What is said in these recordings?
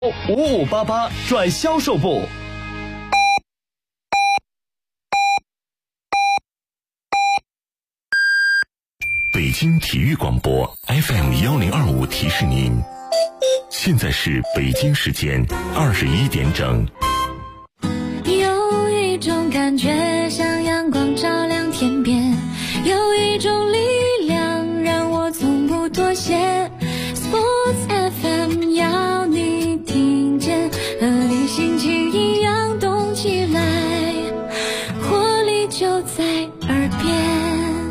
5588转销售部。 北京体育广播 FM1025提示您，现在是北京时间21点整。 有一种感觉像阳光照亮天边，有一种力量让我从不妥协。 Sports FM 要你听见，和你心情一样动起来，活力就在耳边。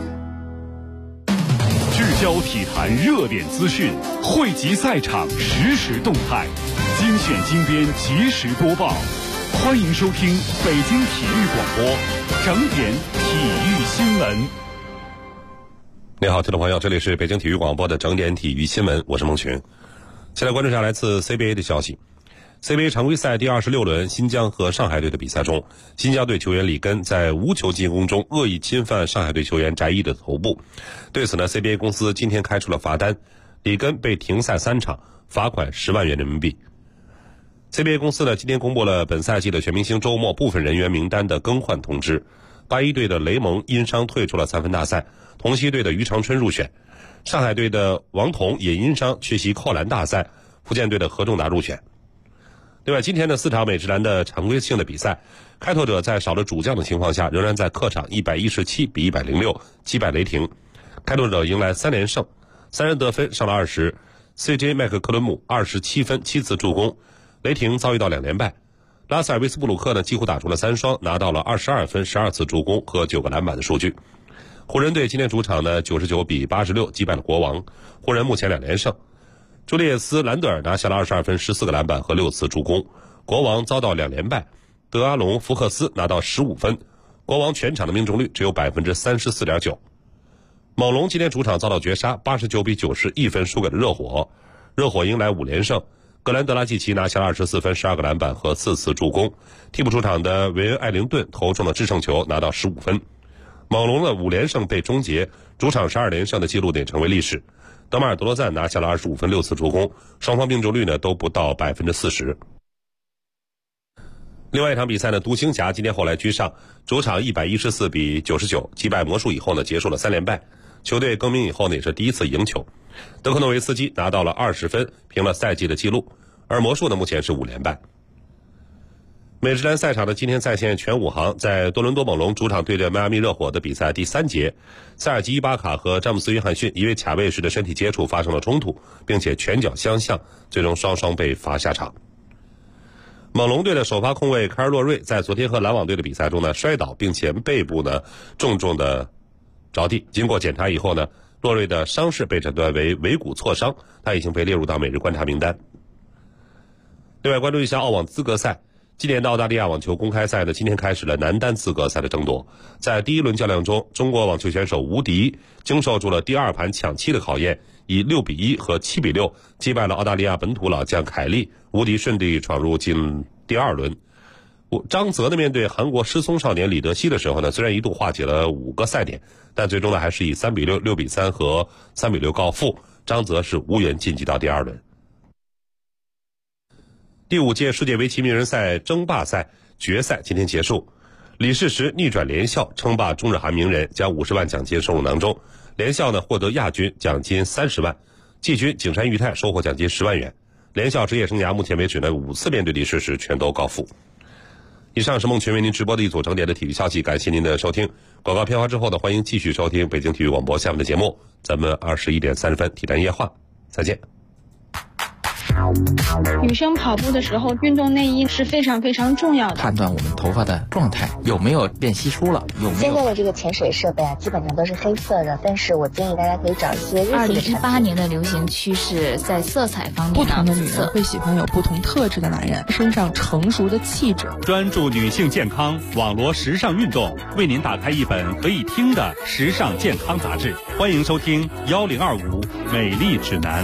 聚焦体坛热点资讯，汇集赛场实时动态，精选精编及时播报。欢迎收听北京体育广播整点体育新闻。 你好，听众朋友，这里是北京体育广播的整点体育新闻，我是孟群。先来关注一下来自 CBA 的消息。CBA 常规赛第26轮新疆和上海队的比赛中，新疆队球员里根在无球进攻中恶意侵犯上海队球员翟毅的头部。对此呢 CBA 公司今天开出了罚单，里根被停赛3场，罚款10万元人民币。CBA 公司呢今天公布了本赛季的全明星周末部分人员名单的更换通知。81队的雷蒙因伤退出了3分大赛，同曦队的于长春入选，上海队的王彤也因伤缺席扣篮大赛，福建队的何仲达入选。另外，今天的4场美职篮的常规性的比赛，开拓者在少了主将的情况下，仍然在客场117比106击败雷霆。开拓者迎来3连胜，3人得分上了20。CJ 麦克克伦姆27分7次助攻，雷霆遭遇到2连败。拉塞尔维斯布鲁克呢几乎打出了3双，拿到了22分12次助攻和9个篮板的数据。湖人队今天主场呢99比86击败了国王，湖人目前2连胜。朱利叶斯·兰德尔拿下了22分14个篮板和6次助攻，国王遭到2连败。德阿隆·福克斯拿到15分，国王全场的命中率只有 34.9%。猛龙今天主场遭到绝杀，89比90一分输给了热火，热火迎来5连胜。格兰德拉季奇拿下了24分12个篮板和4次助攻，替补出场的韦恩·艾灵顿投中了制胜球，拿到15分。猛龙的5连胜被终结，主场12连胜的记录也成为历史。德马尔·德罗赞拿下了25分6次助攻，双方命中率呢都不到 40%。 另外一场比赛呢，独行侠今天后来居上，主场114比99击败魔术以后呢，结束了3连败。球队更名以后呢，也是第一次赢球。德克诺维斯基拿到了20分，平了赛季的记录，而魔术呢目前是5连败。美职篮赛场的今天在线全5行，在多伦多猛龙主场对阵迈阿密热火的比赛第3节，塞尔吉伊巴卡和詹姆斯约翰逊因为卡位式的身体接触发生了冲突，并且拳脚相向，最终双双被罚下场。猛龙队的首发控卫卡尔洛瑞在昨天和篮网队的比赛中呢摔倒，并且背部呢重重的着地，经过检查以后呢，洛瑞的伤势被诊断为尾骨挫伤，他已经被列入到每日观察名单。另外关注一下澳网资格赛，今年的澳大利亚网球公开赛呢，今天开始了男单资格赛的争夺。在第1轮较量中，中国网球选手吴迪经受住了第2盘抢七的考验，以6比1和7比6击败了澳大利亚本土老将凯利，吴迪顺利闯入进第2轮。张泽呢面对韩国失聪少年李德熙的时候呢，虽然一度化解了5个赛点，但最终呢还是以3比6、6比3和3比6告负，张泽是无缘晋级到第2轮。第5届世界围棋名人赛争霸赛决赛今天结束，李世石逆转连笑称霸中日韩名人，将50万奖金收入囊中。连笑呢获得亚军，奖金30万，季军景山裕太收获奖金10万元。连笑职业生涯目前为止呢5次面对李世石全都告负。以上是孟群为您直播的一组整点的体育消息，感谢您的收听。广告片花之后呢，欢迎继续收听北京体育广播下面的节目，咱们21点30分体坛夜话，再见。 女生跑步的时候，运动内衣是非常非常重要的， 判断我们头发的状态有没有变稀疏了，有没有。 现在的这个潜水设备啊，基本上都是黑色的，但是我建议大家可以找一些日系的产品。 2018年的流行趋势在色彩方面， 不同的女人会喜欢有不同特质的男人，身上成熟的气质。 专注女性健康，网罗时尚运动，为您打开一本可以听的时尚健康杂志。欢迎收听1025美丽指南。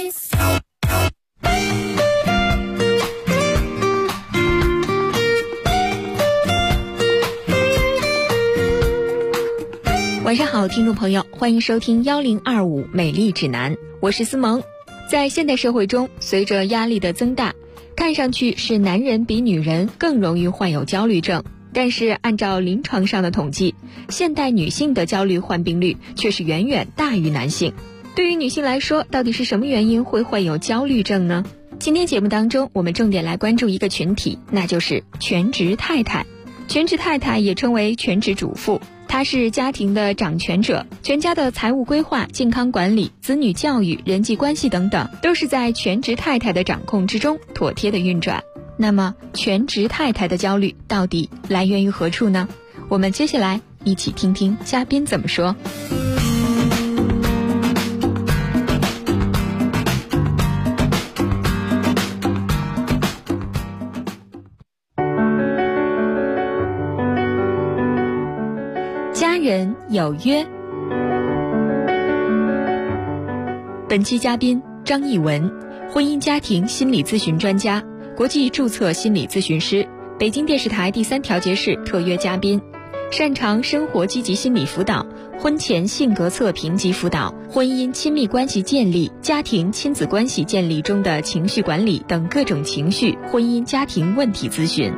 晚上好，听众朋友，欢迎收听1025美丽指南，我是思萌。在现代社会中，随着压力的增大， 看上去是男人比女人更容易患有焦虑症，但是按照临床上的统计，现代女性的焦虑患病率却是远远大于男性。对于女性来说，到底是什么原因会患有焦虑症呢？今天节目当中，我们重点来关注一个群体，那就是全职太太。全职太太也称为全职主妇，她是家庭的掌权者，全家的财务规划、健康管理、子女教育、人际关系等等，都是在全职太太的掌控之中妥帖的运转。那么，全职太太的焦虑到底来源于何处呢？我们接下来一起听听嘉宾怎么说。家人有约。本期嘉宾张艺文，婚姻家庭心理咨询专家，国际注册心理咨询师，北京电视台第3调节室特约嘉宾，擅长生活积极心理辅导、婚前性格测评及辅导、婚姻亲密关系建立、家庭亲子关系建立中的情绪管理等各种情绪、婚姻家庭问题咨询。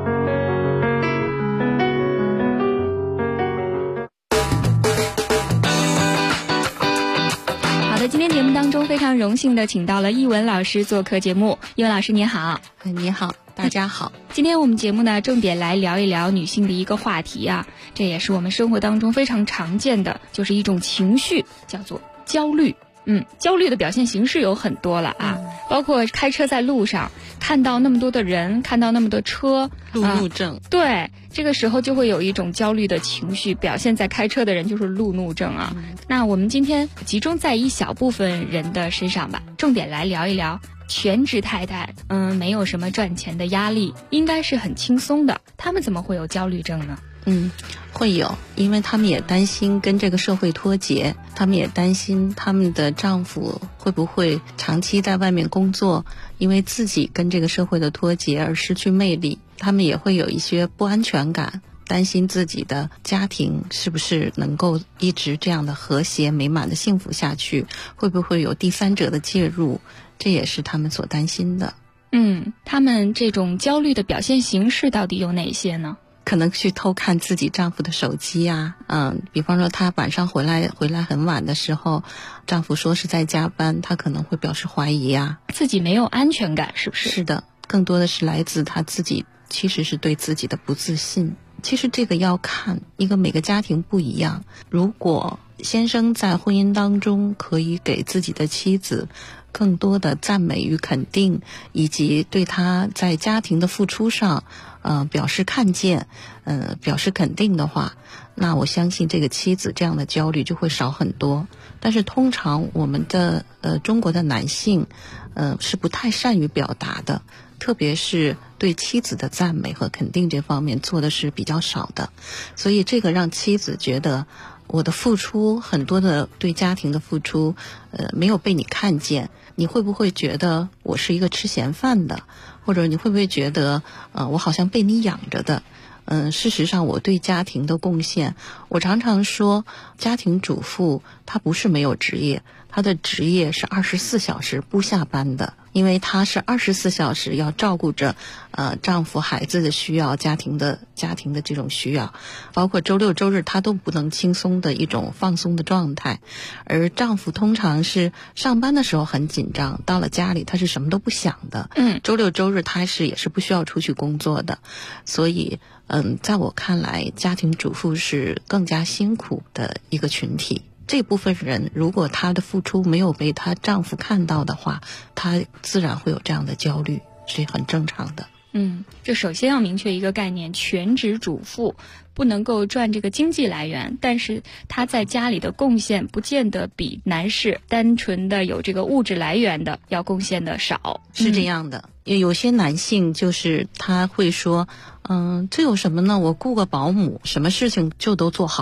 今天节目当中非常荣幸的请到了艺文老师做客节目。艺文老师你好。 你好，大家好。 今天我们节目呢重点来聊一聊女性的一个话题啊，这也是我们生活当中非常常见的，就是一种情绪，叫做焦虑。焦虑的表现形式有很多了啊，包括开车在路上看到那么多的人，看到那么多车， 路怒症。 对，这个时候就会有一种焦虑的情绪表现在开车的人，就是路怒症啊。那我们今天集中在一小部分人的身上吧，重点来聊一聊全职太太。没有什么赚钱的压力，应该是很轻松的，他们怎么会有焦虑症呢？ 会有，因为他们也担心跟这个社会脱节，他们也担心他们的丈夫会不会长期在外面工作，因为自己跟这个社会的脱节而失去魅力。他们也会有一些不安全感，担心自己的家庭是不是能够一直这样的和谐美满的幸福下去，会不会有第三者的介入，这也是他们所担心的。 他们这种焦虑的表现形式到底有哪些呢？ 可能去偷看自己丈夫的手机啊，比方说他晚上回来很晚的时候，丈夫说是在加班，他可能会表示怀疑啊， 自己没有安全感，是不是？ 是的，更多的是来自他自己其实是对自己的不自信。其实这个要看每个家庭不一样，如果先生在婚姻当中可以给自己的妻子更多的赞美与肯定，以及对他在家庭的付出上表示看见，表示肯定的话，那我相信这个妻子这样的焦虑就会少很多。但是通常我们的中国的男性是不太善于表达的，特别是对妻子的赞美和肯定这方面做的是比较少的，所以这个让妻子觉得我的付出，很多的对家庭的付出没有被你看见，你会不会觉得我是一个吃闲饭的，或者你会不会觉得我好像被你养着的。事实上我对家庭的贡献，我常常说家庭主妇她不是没有职业，她的职业是24小时不下班的，因为她是24小时要照顾着丈夫孩子的需要，家庭的这种需要，包括周六周日她都不能轻松的一种放松的状态。而丈夫通常是上班的时候很紧张，到了家里他是什么都不想的。周六周日他也是不需要出去工作的。所以在我看来，家庭主妇是更加辛苦的一个群体。这部分人如果她的付出没有被她丈夫看到的话，她自然会有这样的焦虑，是很正常的。 这首先要明确一个概念，全职主妇不能够赚这个经济来源，但是她在家里的贡献不见得比男士单纯的有这个物质来源的要贡献的少。 是这样的，有些男性就是他会说这有什么呢，我雇个保姆什么事情就都做好了。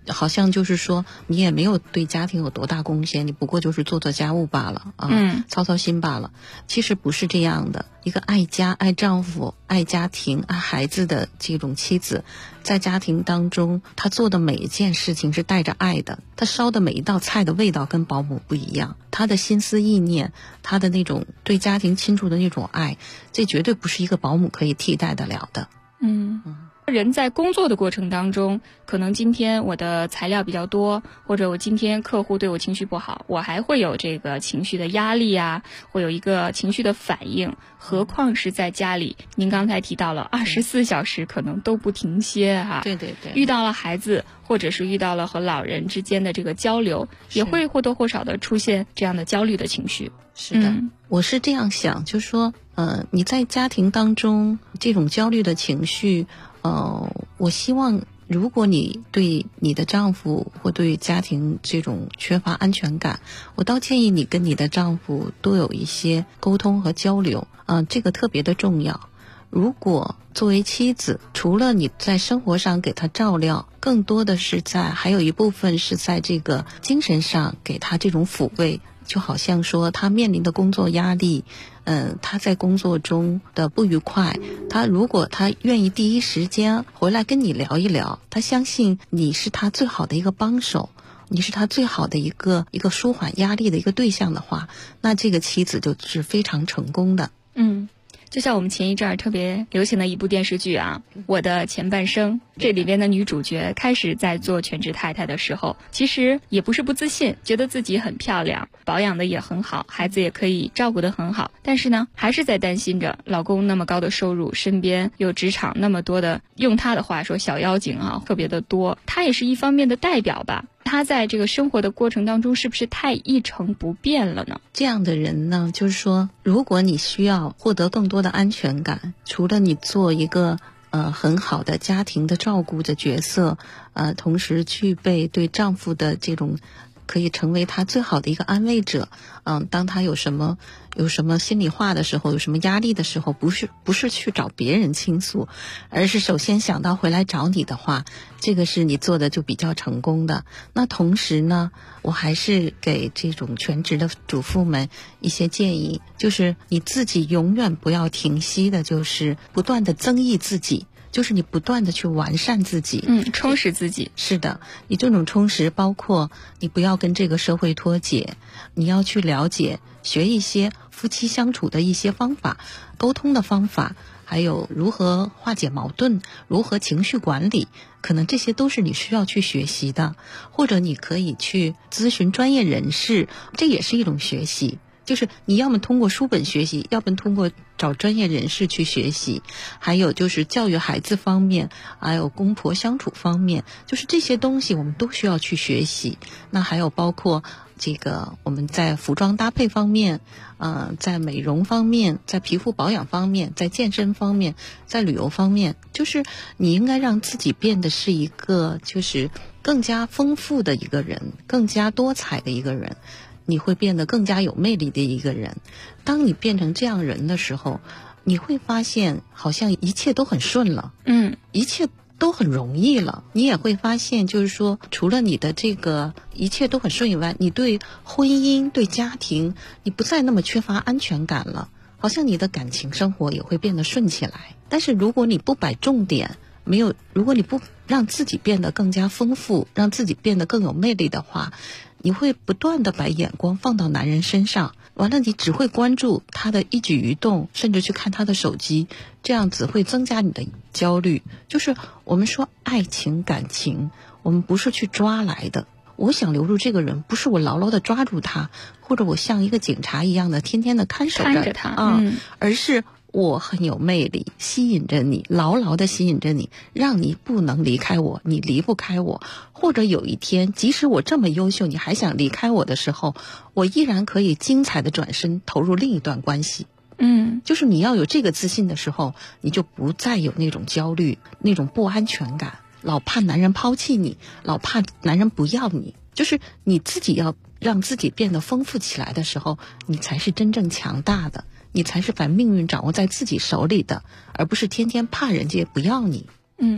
好像就是说你也没有对家庭有多大贡献，你不过就是做做家务罢了啊，操操心罢了。其实不是这样的，一个爱家、爱丈夫、爱家庭、爱孩子的这种妻子，在家庭当中她做的每一件事情是带着爱的，她烧的每一道菜的味道跟保姆不一样，她的心思意念，她的那种对家庭亲处的那种爱，这绝对不是一个保姆可以替代得了的。 人在工作的过程当中，可能今天我的材料比较多，或者我今天客户对我情绪不好，我还会有这个情绪的压力啊，会有一个情绪的反应，何况是在家里，您刚才提到了24小时可能都不停歇哈。 对对对， 遇到了孩子，或者是遇到了和老人之间的这个交流，也会或多或少的出现这样的焦虑的情绪。 是的，我是这样想，就是说你在家庭当中这种焦虑的情绪，我希望如果你对你的丈夫或对家庭这种缺乏安全感，我倒建议你跟你的丈夫多有一些沟通和交流，这个特别的重要。如果作为妻子，除了你在生活上给他照料，更多的是还有一部分是在这个精神上给他这种抚慰，就好像说他面临的工作压力，他在工作中的不愉快，如果他愿意第一时间回来跟你聊一聊，他相信你是他最好的一个帮手，你是他最好的一个舒缓压力的一个对象的话，那这个妻子就是非常成功的。 就像我们前一阵儿特别流行的一部电视剧啊，《我的前半生》，这里边的女主角开始在做全职太太的时候，其实也不是不自信，觉得自己很漂亮，保养的也很好，孩子也可以照顾得很好，但是呢，还是在担心着老公那么高的收入，身边有职场那么多的，用她的话说小妖精啊，特别的多，她也是一方面的代表吧。他在这个生活的过程当中是不是太一成不变了呢？ 这样的人呢，就是说如果你需要获得更多的安全感，除了你做一个很好的家庭的照顾的角色，同时具备对丈夫的这种可以成为他最好的一个安慰者，当他有什么心里话的时候，有什么压力的时候，不是去找别人倾诉，而是首先想到回来找你的话，这个是你做的就比较成功的。那同时呢，我还是给这种全职的主妇们一些建议，就是你自己永远不要停息的，就是不断的增益自己，就是你不断的去完善自己， 充实自己。 是的，你这种充实包括你不要跟这个社会脱节，你要去了解学一些夫妻相处的一些方法，沟通的方法，还有如何化解矛盾，如何情绪管理，可能这些都是你需要去学习的，或者你可以去咨询专业人士，这也是一种学习。就是你要么通过书本学习，要么通过找专业人士去学习，还有就是教育孩子方面，还有公婆相处方面，就是这些东西我们都需要去学习。那还有包括这个我们在服装搭配方面，在美容方面，在皮肤保养方面，在健身方面，在旅游方面，就是你应该让自己变得是一个就是更加丰富的一个人，更加多彩的一个人，你会变得更加有魅力的一个人。当你变成这样人的时候，你会发现好像一切都很顺了，一切都很容易了。你也会发现就是说，除了你的这个一切都很顺以外，你对婚姻对家庭你不再那么缺乏安全感了，好像你的感情生活也会变得顺起来。但是如果你不摆重点，如果你不让自己变得更加丰富，让自己变得更有魅力的话，你会不断的把眼光放到男人身上，完了你只会关注他的一举一动，甚至去看他的手机，这样子会增加你的焦虑。就是我们说爱情感情，我们不是去抓来的，我想留住这个人，不是我牢牢的抓住他，或者我像一个警察一样的天天的看守着他， 而是我很有魅力，吸引着你，牢牢的吸引着你，让你不能离开我，你离不开我。或者有一天，即使我这么优秀，你还想离开我的时候，我依然可以精彩的转身投入另一段关系。就是你要有这个自信的时候，你就不再有那种焦虑，那种不安全感，老怕男人抛弃你，老怕男人不要你。就是你自己要让自己变得丰富起来的时候，你才是真正强大的，你才是把命运掌握在自己手里的，而不是天天怕人家不要你。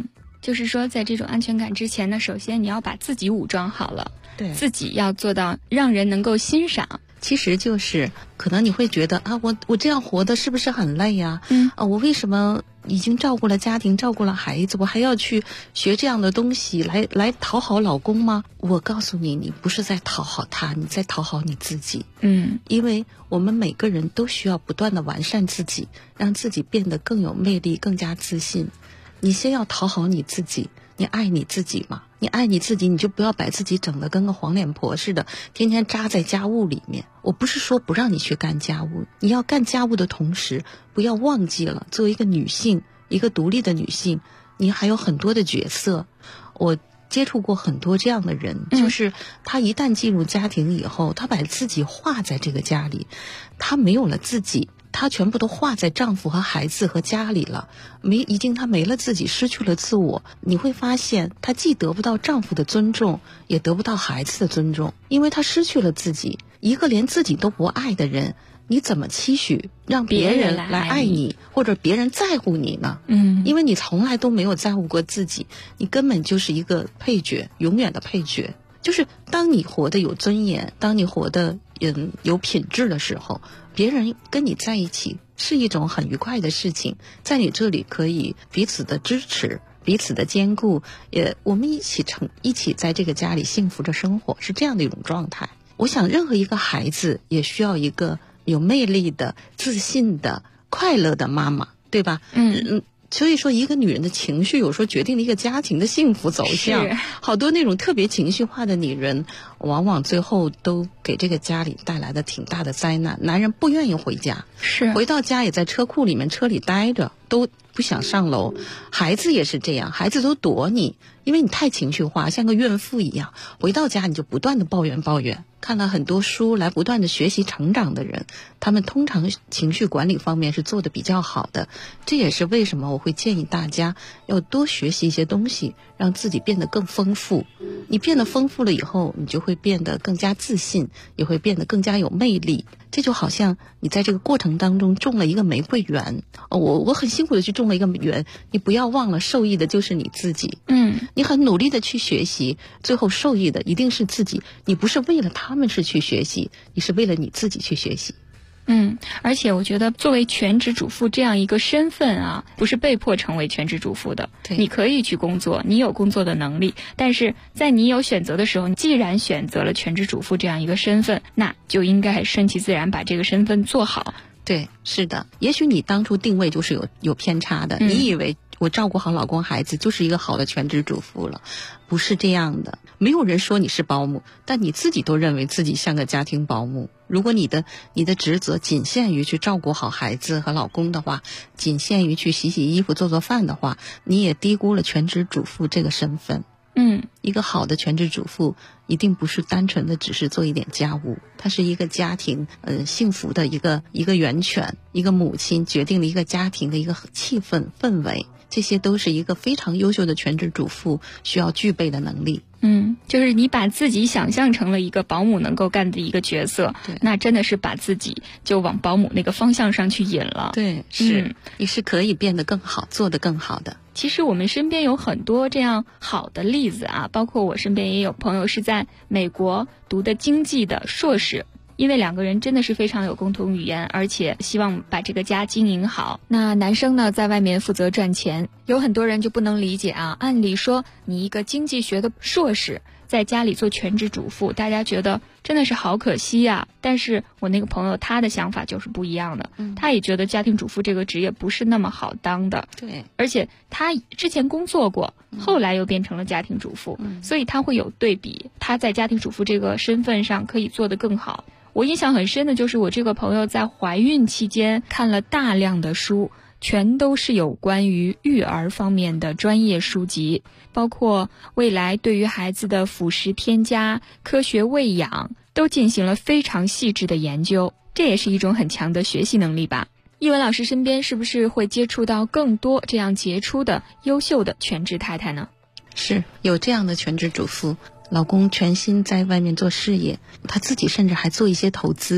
就是说在这种安全感之前呢，首先你要把自己武装好了， 对， 自己要做到让人能够欣赏。 其实就是可能你会觉得啊，我这样活的是不是很累呀？我为什么已经照顾了家庭，照顾了孩子，我还要去学这样的东西来讨好老公吗？我告诉你，你不是在讨好他，你在讨好你自己。因为我们每个人都需要不断的完善自己，让自己变得更有魅力，更加自信。你先要讨好你自己，你爱你自己嘛？你爱你自己，你就不要把自己整得跟个黄脸婆似的，天天扎在家务里面。我不是说不让你去干家务，你要干家务的同时，不要忘记了作为一个女性，一个独立的女性，你还有很多的角色。我接触过很多这样的人，就是他一旦进入家庭以后，他把自己化在这个家里，他没有了自己，她全部都化在丈夫和孩子和家里了，已经她没了自己，失去了自我。你会发现她既得不到丈夫的尊重，也得不到孩子的尊重，因为她失去了自己。一个连自己都不爱的人，你怎么期许让别人来爱你，或者别人在乎你呢？因为你从来都没有在乎过自己，你根本就是一个配角，永远的配角。就是当你活得有尊严，当你活得有品质的时候，别人跟你在一起是一种很愉快的事情，在你这里可以彼此的支持，彼此的兼顾，我们一起在这个家里幸福着生活，是这样的一种状态。我想任何一个孩子也需要一个有魅力的、自信的、快乐的妈妈，对吧？所以说一个女人的情绪有时候决定了一个家庭的幸福走向。好多那种特别情绪化的女人，往往最后都给这个家里带来的挺大的灾难。男人不愿意回家，回到家也在车库里面车里待着，都不想上楼。孩子也是这样，孩子都躲你，因为你太情绪化，像个怨妇一样。回到家你就不断的抱怨。看了很多书来不断的学习成长的人，他们通常情绪管理方面是做得比较好的。这也是为什么我会建议大家要多学习一些东西，让自己变得更丰富。你变得丰富了以后，你就会变得更加自信，也会变得更加有魅力。这就好像你在这个过程当中种了一个玫瑰园，我很辛苦的去种了一个园，你不要忘了受益的就是你自己。你很努力的去学习，最后受益的一定是自己。你不是为了他们是去学习，你是为了你自己去学习。 而且我觉得作为全职主妇这样一个身份啊，不是被迫成为全职主妇的。你可以去工作，你有工作的能力，但是在你有选择的时候，你既然选择了全职主妇这样一个身份，那就应该顺其自然把这个身份做好。 对，是的。也许你当初定位就是有偏差的，你以为我照顾好老公孩子就是一个好的全职主妇了，不是这样的。没有人说你是保姆，但你自己都认为自己像个家庭保姆。如果你的职责仅限于去照顾好孩子和老公的话，仅限于去洗洗衣服做做饭的话，你也低估了全职主妇这个身份。一个好的全职主妇一定不是单纯的只是做一点家务，它是一个家庭幸福的一个源泉，一个母亲决定了一个家庭的一个气氛氛围，这些都是一个非常优秀的全职主妇需要具备的能力。 就是你把自己想象成了一个保姆能够干的一个角色，那真的是把自己就往保姆那个方向上去引了。 对，你是可以变得更好，做得更好的。 其实我们身边有很多这样好的例子啊，包括我身边也有朋友是在美国读的经济的硕士，因为两个人真的是非常有共同语言，而且希望把这个家经营好。那男生呢，在外面负责赚钱，有很多人就不能理解啊。按理说，你一个经济学的硕士，在家里做全职主妇，大家觉得真的是好可惜呀。但是我那个朋友他的想法就是不一样的，他也觉得家庭主妇这个职业不是那么好当的。 对， 而且他之前工作过，后来又变成了家庭主妇，所以他会有对比，他在家庭主妇这个身份上可以做得更好。我印象很深的就是我这个朋友在怀孕期间看了大量的书，全都是有关于育儿方面的专业书籍，包括未来对于孩子的辅食添加、科学喂养都进行了非常细致的研究，这也是一种很强的学习能力吧。一文老师身边是不是会接触到更多这样杰出的优秀的全职太太呢？ 是有这样的全职主妇，老公全心在外面做事业，他自己甚至还做一些投资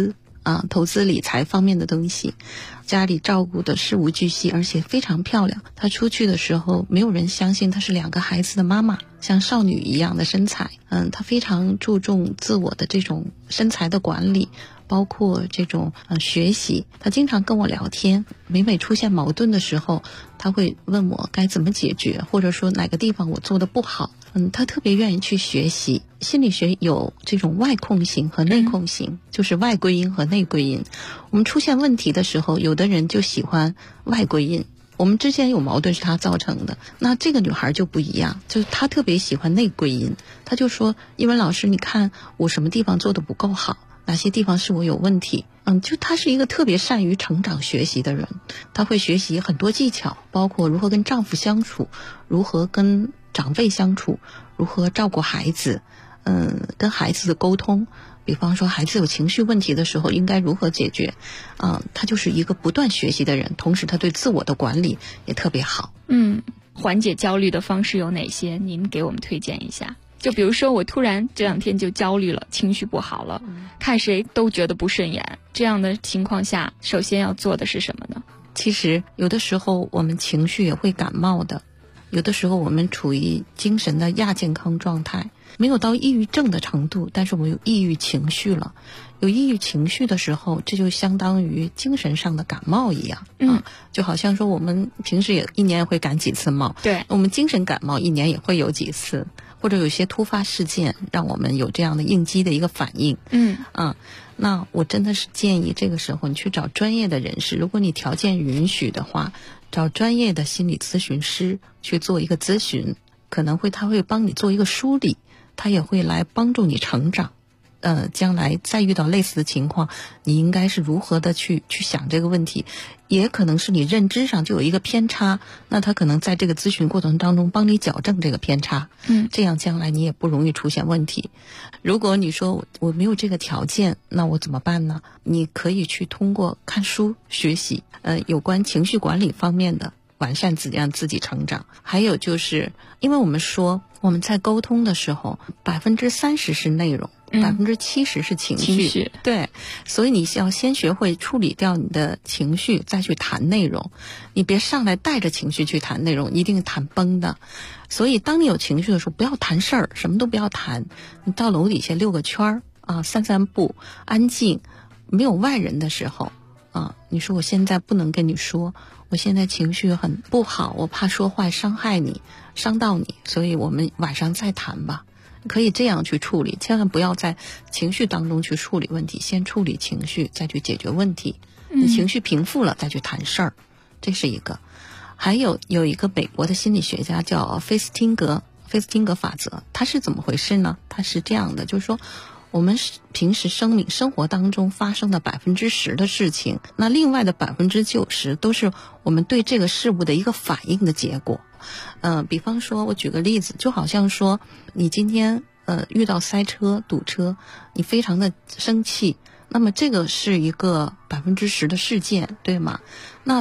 投资理财方面的东西，家里照顾的事无巨细，而且非常漂亮。她出去的时候，没有人相信她是2个孩子的妈妈，像少女一样的身材。她非常注重自我的这种身材的管理，包括这种学习。她经常跟我聊天，每出现矛盾的时候，她会问我该怎么解决，或者说哪个地方我做的不好。她特别愿意去学习。心理学有这种外控型和内控型，就是外归因和内归因。我们出现问题的时候，有的人就喜欢外归因，我们之间有矛盾是他造成的。那这个女孩就不一样，就是她特别喜欢内归因。她就说，英文老师，你看我什么地方做的不够好，哪些地方是我有问题。就她是一个特别善于成长学习的人。她会学习很多技巧，包括如何跟丈夫相处，如何跟长辈相处，如何照顾孩子，跟孩子的沟通，比方说孩子有情绪问题的时候应该如何解决。他就是一个不断学习的人，同时他对自我的管理也特别好。 缓解焦虑的方式有哪些？您给我们推荐一下。就比如说我突然这2天就焦虑了，情绪不好了，看谁都觉得不顺眼，这样的情况下首先要做的是什么呢？ 其实有的时候我们情绪也会感冒的，有的时候我们处于精神的亚健康状态，没有到抑郁症的程度，但是我们有抑郁情绪了。有抑郁情绪的时候，这就相当于精神上的感冒一样。就好像说我们平时也1年会感几次冒， 对， 我们精神感冒1年也会有几次，或者有些突发事件让我们有这样的应激的一个反应。那我真的是建议这个时候你去找专业的人士，如果你条件允许的话，找专业的心理咨询师去做一个咨询，可能他会帮你做一个梳理，他也会来帮助你成长。将来再遇到类似的情况，你应该是如何的去想这个问题，也可能是你认知上就有一个偏差，那他可能在这个咨询过程当中帮你矫正这个偏差，这样将来你也不容易出现问题。如果你说我没有这个条件，那我怎么办呢？你可以去通过看书学习，有关情绪管理方面的，完善自己，让自己成长。还有就是因为我们说我们在沟通的时候，30%是内容，70%是情绪。对，所以你要先学会处理掉你的情绪，再去谈内容。你别上来带着情绪去谈内容，一定谈崩的。所以当你有情绪的时候，不要谈事儿，什么都不要谈。你到楼底下溜个圈儿散散步，安静，没有外人的时候你说我现在不能跟你说，我现在情绪很不好，我怕说话伤害你，伤到你，所以我们晚上再谈吧。可以这样去处理，千万不要在情绪当中去处理问题，先处理情绪，再去解决问题。你情绪平复了，再去谈事儿，这是一个。还有一个美国的心理学家叫菲斯汀格法则，它是怎么回事呢？它是这样的，就是说我们平时生活当中发生的10%的事情，那另外的90%都是我们对这个事物的一个反应的结果。比方说我举个例子，就好像说你今天遇到塞车堵车，你非常的生气，那么这个是一个10%的事件，对吗？那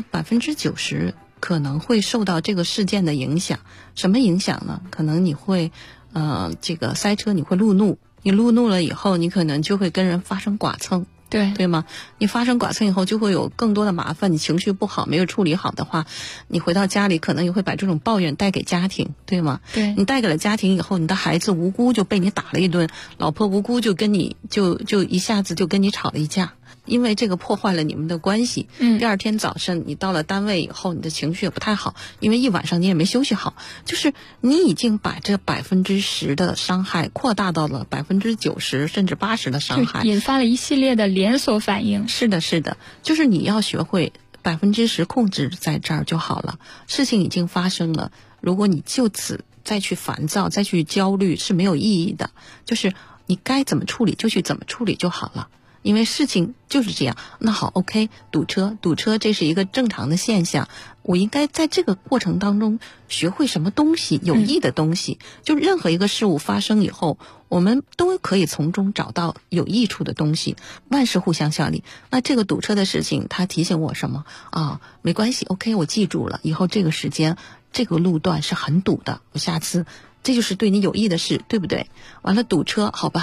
90%可能会受到这个事件的影响。什么影响呢？可能你会这个塞车你会路怒，你路怒了以后，你可能就会跟人发生剐蹭，对吗？你发生剐蹭以后，就会有更多的麻烦。你情绪不好，没有处理好的话，你回到家里可能也会把这种抱怨带给家庭，对吗？ 对， 你带给了家庭以后，你的孩子无辜就被你打了一顿，老婆无辜就跟你就一下子就跟你吵了一架，因为这个破坏了你们的关系。第二天早晨你到了单位以后，你的情绪也不太好，因为一晚上你也没休息好，就是你已经把这10%的伤害扩大到了90%甚至80%的伤害， 引发了一系列的连锁反应。 是的，就是你要学会10%控制在这儿就好了。事情已经发生了，如果你就此再去烦躁再去焦虑是没有意义的，就是你该怎么处理就去怎么处理就好了，因为事情就是这样。那好 OK， 堵车这是一个正常的现象，我应该在这个过程当中学会什么东西，有益的东西。就任何一个事物发生以后，我们都可以从中找到有益处的东西，万事互相效力。那这个堵车的事情它提醒我什么没关系 OK， 我记住了，以后这个时间这个路段是很堵的，我下次这就是对你有益的事，对不对？完了堵车好吧，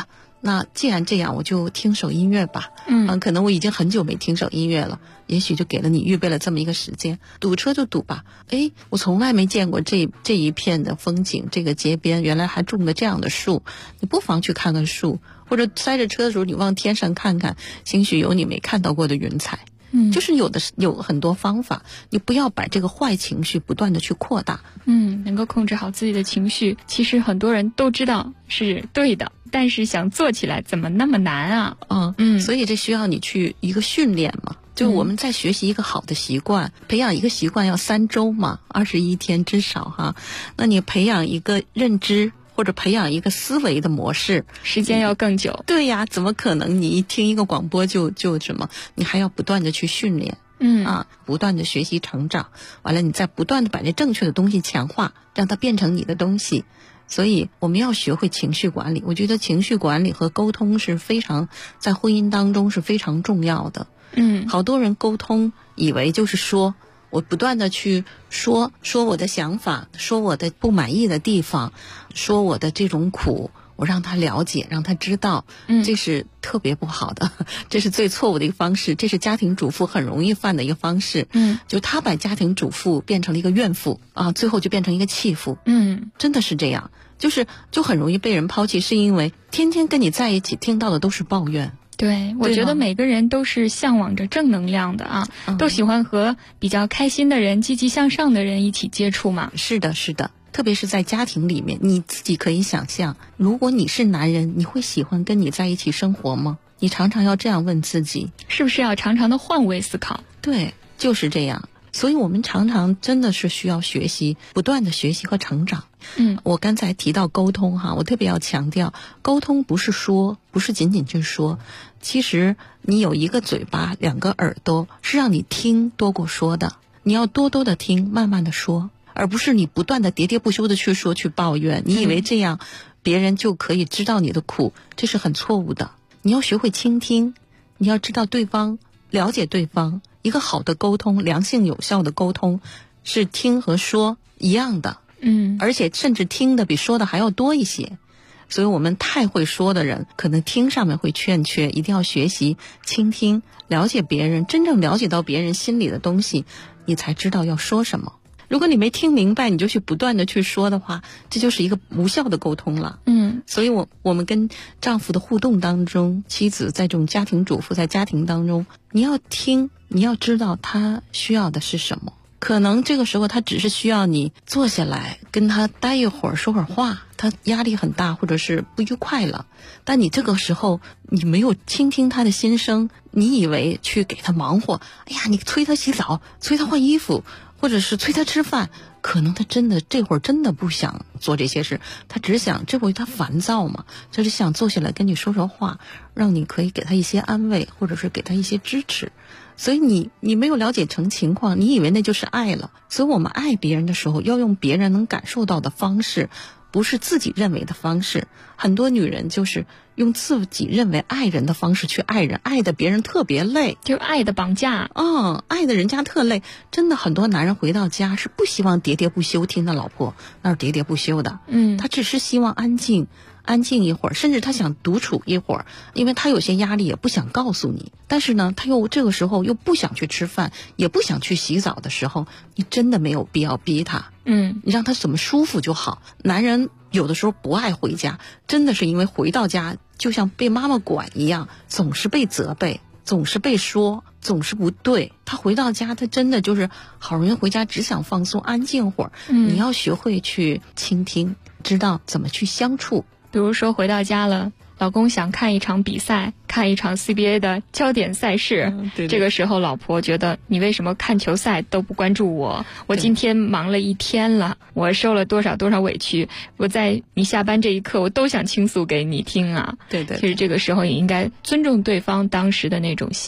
那既然这样，我就听首音乐吧。可能我已经很久没听首音乐了，也许就给了你预备了这么一个时间。堵车就堵吧，我从来没见过这一片的风景，这个街边原来还种了这样的树，你不妨去看看树，或者塞着车的时候你往天上看看，兴许有你没看到过的云彩。就是有很多方法，你不要把这个坏情绪不断的去扩大。 能够控制好自己的情绪，其实很多人都知道是对的，但是想做起来怎么那么难啊？ 所以这需要你去一个训练嘛。就我们在学习一个好的习惯，培养一个习惯要3周嘛，21天至少哈。那你培养一个认知，或者培养一个思维的模式， 时间要更久。 对呀，怎么可能你一听一个广播就什么？你还要不断的去训练，不断的学习成长，完了你再不断的把这正确的东西强化，让它变成你的东西。所以我们要学会情绪管理，我觉得情绪管理和沟通是非常在婚姻当中是非常重要的。好多人沟通以为就是说我不断的去说我的想法，说我的不满意的地方，说我的这种苦，我让他了解，让他知道，这是特别不好的，这是最错误的一个方式，这是家庭主妇很容易犯的一个方式。就他把家庭主妇变成了一个怨妇啊，最后就变成一个弃妇。真的是这样，就很容易被人抛弃，是因为天天跟你在一起听到的都是抱怨。 对，我觉得每个人都是向往着正能量的啊，都喜欢和比较开心的人、积极向上的人一起接触嘛。 是的，是的。特别是在家庭里面，你自己可以想象，如果你是男人，你会喜欢跟你在一起生活吗？你常常要这样问自己， 是不是要常常的换位思考？ 对，就是这样。所以我们常常真的是需要学习，不断的学习和成长。我刚才提到沟通哈，我特别要强调，沟通不是说，不是仅仅去说，其实你有一个嘴巴，2个耳朵，是让你听多过说的。你要多多的听，慢慢的说，而不是你不断的喋喋不休的去说去抱怨，你以为这样别人就可以知道你的苦，这是很错误的。你要学会倾听，你要知道对方，了解对方。一个好的沟通，良性有效的沟通，是听和说一样的，而且甚至听的比说的还要多一些。所以我们太会说的人，可能听上面会欠缺，一定要学习倾听，了解别人，真正了解到别人心里的东西，你才知道要说什么。如果你没听明白，你就去不断的去说的话，这就是一个无效的沟通了。所以我们跟丈夫的互动当中，妻子在这种家庭主妇在家庭当中，你要听，你要知道他需要的是什么。可能这个时候他只是需要你坐下来跟他待一会儿，说会儿话，他压力很大或者是不愉快了，但你这个时候你没有倾听他的心声，你以为去给他忙活，你催他洗澡，催他换衣服，或者是催他吃饭，可能他真的这会儿真的不想做这些事，他只想这会他烦躁嘛，他只想坐下来跟你说说话，让你可以给他一些安慰，或者是给他一些支持。所以你没有了解成情况，你以为那就是爱了。所以我们爱别人的时候，要用别人能感受到的方式，不是自己认为的方式。很多女人就是用自己认为爱人的方式去爱人，爱的别人特别累， 就是爱的绑架。 爱的人家特累。真的很多男人回到家是不希望喋喋不休听他老婆那儿喋喋不休的，他只是希望安静一会儿，甚至他想独处一会儿，因为他有些压力也不想告诉你。但是呢，他又这个时候又不想去吃饭，也不想去洗澡的时候，你真的没有必要逼他。你让他怎么舒服就好。男人有的时候不爱回家，真的是因为回到家就像被妈妈管一样，总是被责备，总是被说，总是不对。他回到家，他真的就是好容易回家，只想放松安静会儿。你要学会去倾听，知道怎么去相处。 比如说回到家了，老公想看一场比赛，看一场 CBA 的焦点赛事，这个时候老婆觉得你为什么看球赛都不关注我？我今天忙了一天了，我受了多少委屈，我在你下班这一刻我都想倾诉给你听啊。 对， 其实这个时候也应该尊重对方当时的那种